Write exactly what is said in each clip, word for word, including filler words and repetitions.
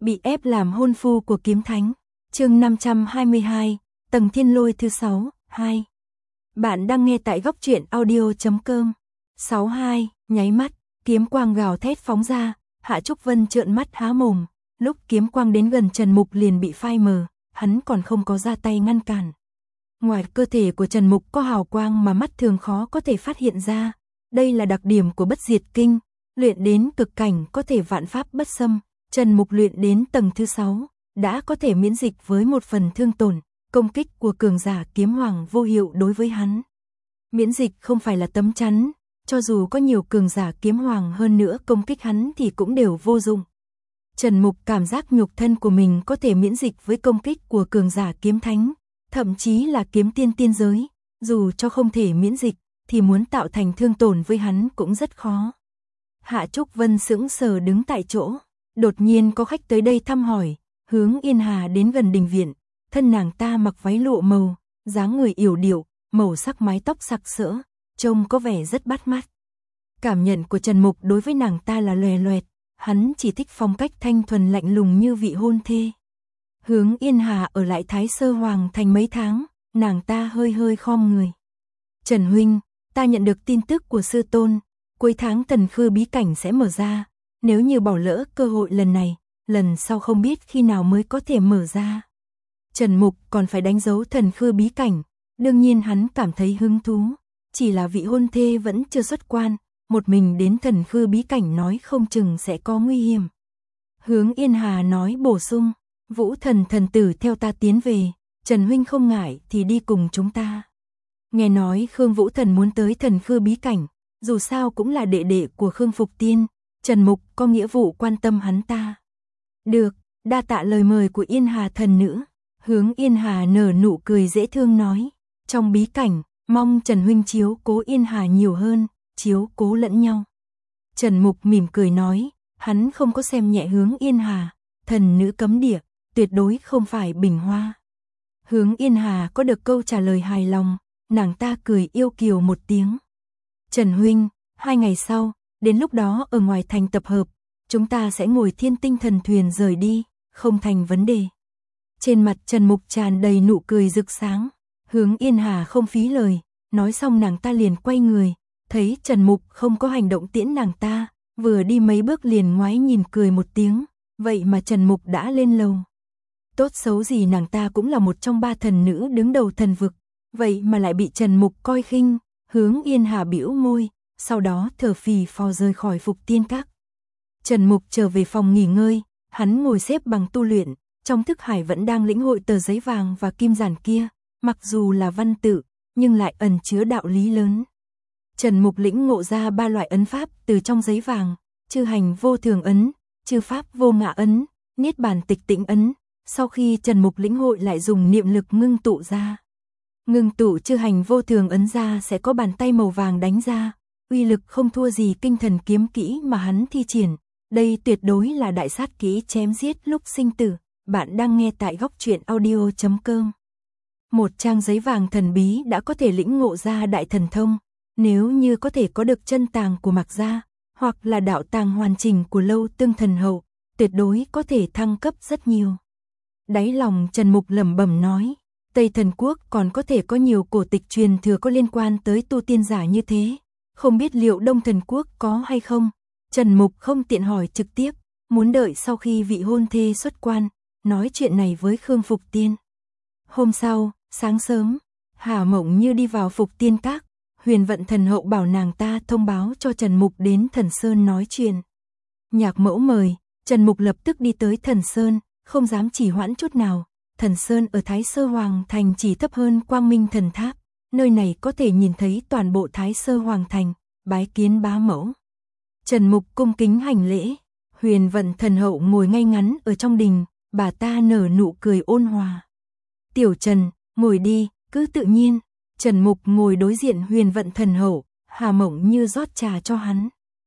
Bị ép làm hôn phu của kiếm thánh. Chương năm trăm hai mươi hai, Tầng Thiên Lôi thứ sáu, hai. Bạn đang nghe tại góc truyện audio chấm com. sáu hai, nháy mắt, kiếm quang gào thét phóng ra, Hạ Trúc Vân trợn mắt há mồm, lúc kiếm quang đến gần Trần Mục liền bị phai mờ, hắn còn không có ra tay ngăn cản. Ngoài cơ thể của Trần Mục có hào quang mà mắt thường khó có thể phát hiện ra, đây là đặc điểm của Bất Diệt Kinh, luyện đến cực cảnh có thể vạn pháp bất xâm. Trần Mục luyện đến tầng thứ sáu, đã có thể miễn dịch với một phần thương tổn, công kích của cường giả kiếm hoàng vô hiệu đối với hắn. Miễn dịch không phải là tấm chắn, cho dù có nhiều cường giả kiếm hoàng hơn nữa công kích hắn thì cũng đều vô dụng. Trần Mục cảm giác nhục thân của mình có thể miễn dịch với công kích của cường giả kiếm thánh, thậm chí là kiếm tiên tiên giới, dù cho không thể miễn dịch thì muốn tạo thành thương tổn với hắn cũng rất khó. Hạ Trúc Vân sững sờ đứng tại chỗ. Đột nhiên có khách tới đây thăm hỏi, Hướng Yên Hà đến gần đình viện, thân nàng ta mặc váy lụa màu, dáng người yểu điệu, màu sắc mái tóc sặc sỡ, trông có vẻ rất bắt mắt. Cảm nhận của Trần Mục đối với nàng ta là loè loẹt, hắn chỉ thích phong cách thanh thuần lạnh lùng như vị hôn thê. Hướng Yên Hà ở lại Thái Sơ Hoàng Thành mấy tháng, nàng ta hơi hơi khom người. Trần huynh, ta nhận được tin tức của sư tôn, cuối tháng Thần Khư bí cảnh sẽ mở ra. Nếu như bỏ lỡ cơ hội lần này, lần sau không biết khi nào mới có thể mở ra. Trần Mục còn phải đánh dấu Thần Khư bí cảnh, đương nhiên hắn cảm thấy hứng thú, chỉ là vị hôn thê vẫn chưa xuất quan, một mình đến Thần Khư bí cảnh nói không chừng sẽ có nguy hiểm. Hướng Yên Hà nói bổ sung, Vũ Thần thần tử theo ta tiến về, Trần huynh không ngại thì đi cùng chúng ta. Nghe nói Khương Vũ Thần muốn tới Thần Khư bí cảnh, dù sao cũng là đệ đệ của Khương Phục Tiên. Trần Mục có nghĩa vụ quan tâm hắn ta. Được, đa tạ lời mời của Yên Hà thần nữ. Hướng Yên Hà nở nụ cười dễ thương nói. Trong bí cảnh, mong Trần huynh chiếu cố Yên Hà nhiều hơn, chiếu cố lẫn nhau. Trần Mục mỉm cười nói, hắn không có xem nhẹ Hướng Yên Hà, thần nữ cấm địa, tuyệt đối không phải bình hoa. Hướng Yên Hà có được câu trả lời hài lòng, nàng ta cười yêu kiều một tiếng. Trần huynh, hai ngày sau, đến lúc đó ở ngoài thành tập hợp, chúng ta sẽ ngồi Thiên Tinh thần thuyền rời đi, không thành vấn đề. Trên mặt Trần Mục tràn đầy nụ cười rực sáng, Hướng Yên Hà không phí lời, nói xong nàng ta liền quay người, thấy Trần Mục không có hành động tiễn nàng ta, vừa đi mấy bước liền ngoái nhìn cười một tiếng, vậy mà Trần Mục đã lên lầu. Tốt xấu gì nàng ta cũng là một trong ba thần nữ đứng đầu thần vực, vậy mà lại bị Trần Mục coi khinh. Hướng Yên Hà bĩu môi, sau đó thở phì phò rời khỏi Phục Tiên Các. Trần Mục trở về phòng nghỉ ngơi, hắn ngồi xếp bằng tu luyện, trong thức hải vẫn đang lĩnh hội tờ giấy vàng và kim giản kia, mặc dù là văn tự, nhưng lại ẩn chứa đạo lý lớn. Trần Mục lĩnh ngộ ra ba loại ấn pháp từ trong giấy vàng, chư hành vô thường ấn, chư pháp vô ngã ấn, niết bàn tịch tĩnh ấn. Sau khi Trần Mục lĩnh hội lại dùng niệm lực ngưng tụ ra. Ngưng tụ chư hành vô thường ấn ra sẽ có bàn tay màu vàng đánh ra, uy lực không thua gì kinh thần kiếm kỹ mà hắn thi triển. Đây tuyệt đối là đại sát kỹ chém giết lúc sinh tử. Bạn đang nghe tại góc truyện audio chấm com. Một trang giấy vàng thần bí đã có thể lĩnh ngộ ra đại thần thông. Nếu như có thể có được chân tàng của Mạc Gia, hoặc là đạo tàng hoàn chỉnh của Lâu Tương Thần Hậu, tuyệt đối có thể thăng cấp rất nhiều. Đáy lòng Trần Mục lẩm bẩm nói, Tây Thần Quốc còn có thể có nhiều cổ tịch truyền thừa có liên quan tới tu tiên giả như thế, không biết liệu Đông Thần Quốc có hay không. Trần Mục không tiện hỏi trực tiếp, muốn đợi sau khi vị hôn thê xuất quan, nói chuyện này với Khương Phục Tiên. Hôm sau, sáng sớm, Hà Mộng Như đi vào Phục Tiên Các, Huyền Vận Thần Hậu bảo nàng ta thông báo cho Trần Mục đến Thần Sơn nói chuyện. Nhạc mẫu mời, Trần Mục lập tức đi tới Thần Sơn, không dám trì hoãn chút nào. Thần Sơn ở Thái Sơ Hoàng Thành chỉ thấp hơn Quang Minh Thần Tháp, nơi này có thể nhìn thấy toàn bộ Thái Sơ Hoàng Thành, bái kiến bá mẫu. Trần Mục cung kính hành lễ, Huyền Vận Thần Hậu ngồi ngay ngắn ở trong đình, bà ta nở nụ cười ôn hòa. Tiểu Trần, ngồi đi, cứ tự nhiên. Trần Mục ngồi đối diện Huyền Vận Thần Hậu, Hà Mộng Như rót trà cho hắn.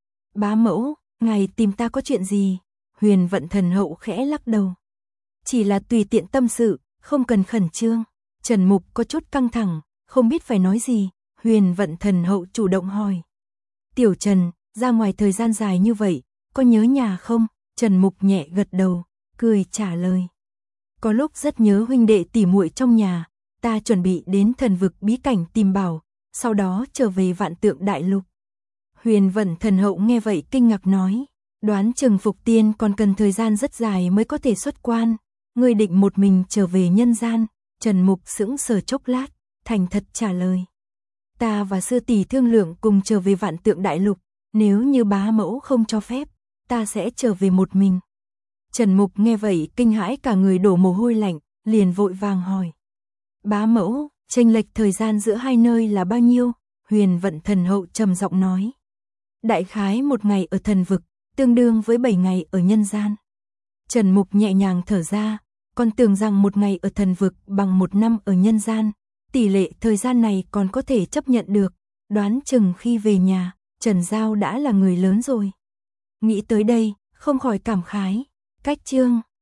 Bá mẫu, ngài tìm ta có chuyện gì? Huyền Vận Thần Hậu khẽ lắc đầu. Chỉ là tùy tiện tâm sự, không cần khẩn trương. Trần Mục có chút căng thẳng, không biết phải nói gì. Huyền Vận Thần Hậu chủ động hỏi. Tiểu Trần, ra ngoài thời gian dài như vậy, có nhớ nhà không? Trần Mục nhẹ gật đầu. cười trả lời. Có lúc rất nhớ huynh đệ tỉ muội trong nhà, ta chuẩn bị đến thần vực bí cảnh tìm bảo, sau đó trở về vạn tượng đại lục. Huyền Vận thần hậu nghe vậy kinh ngạc nói, đoán chừng Phục Tiên còn cần thời gian rất dài mới có thể xuất quan, ngươi định một mình trở về nhân gian. Trần Mục sững sờ chốc lát, thành thật trả lời. Ta và sư tỷ thương lượng cùng trở về vạn tượng đại lục, nếu như bá mẫu không cho phép, ta sẽ trở về một mình. Trần Mục nghe vậy kinh hãi cả người đổ mồ hôi lạnh, liền vội vàng hỏi. Bá mẫu, chênh lệch thời gian giữa hai nơi là bao nhiêu? Huyền Vận thần hậu trầm giọng nói. Đại khái một ngày ở thần vực, tương đương với bảy ngày ở nhân gian. Trần Mục nhẹ nhàng thở ra, còn tưởng rằng một ngày ở thần vực bằng một năm ở nhân gian, tỷ lệ thời gian này còn có thể chấp nhận được, đoán chừng khi về nhà, Trần Giao đã là người lớn rồi. Nghĩ tới đây, không khỏi cảm khái, cách chương